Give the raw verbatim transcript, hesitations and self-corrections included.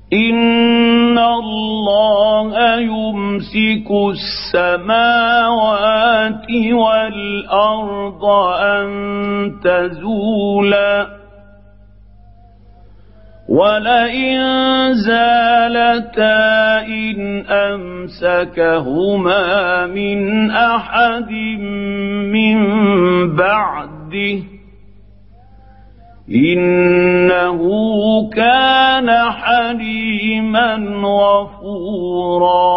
إن الله يمسك السماوات والأرض أن تزولا ولئن زالتا إن أمسكهما من أحد من بعده إنه كان حليما غفورا.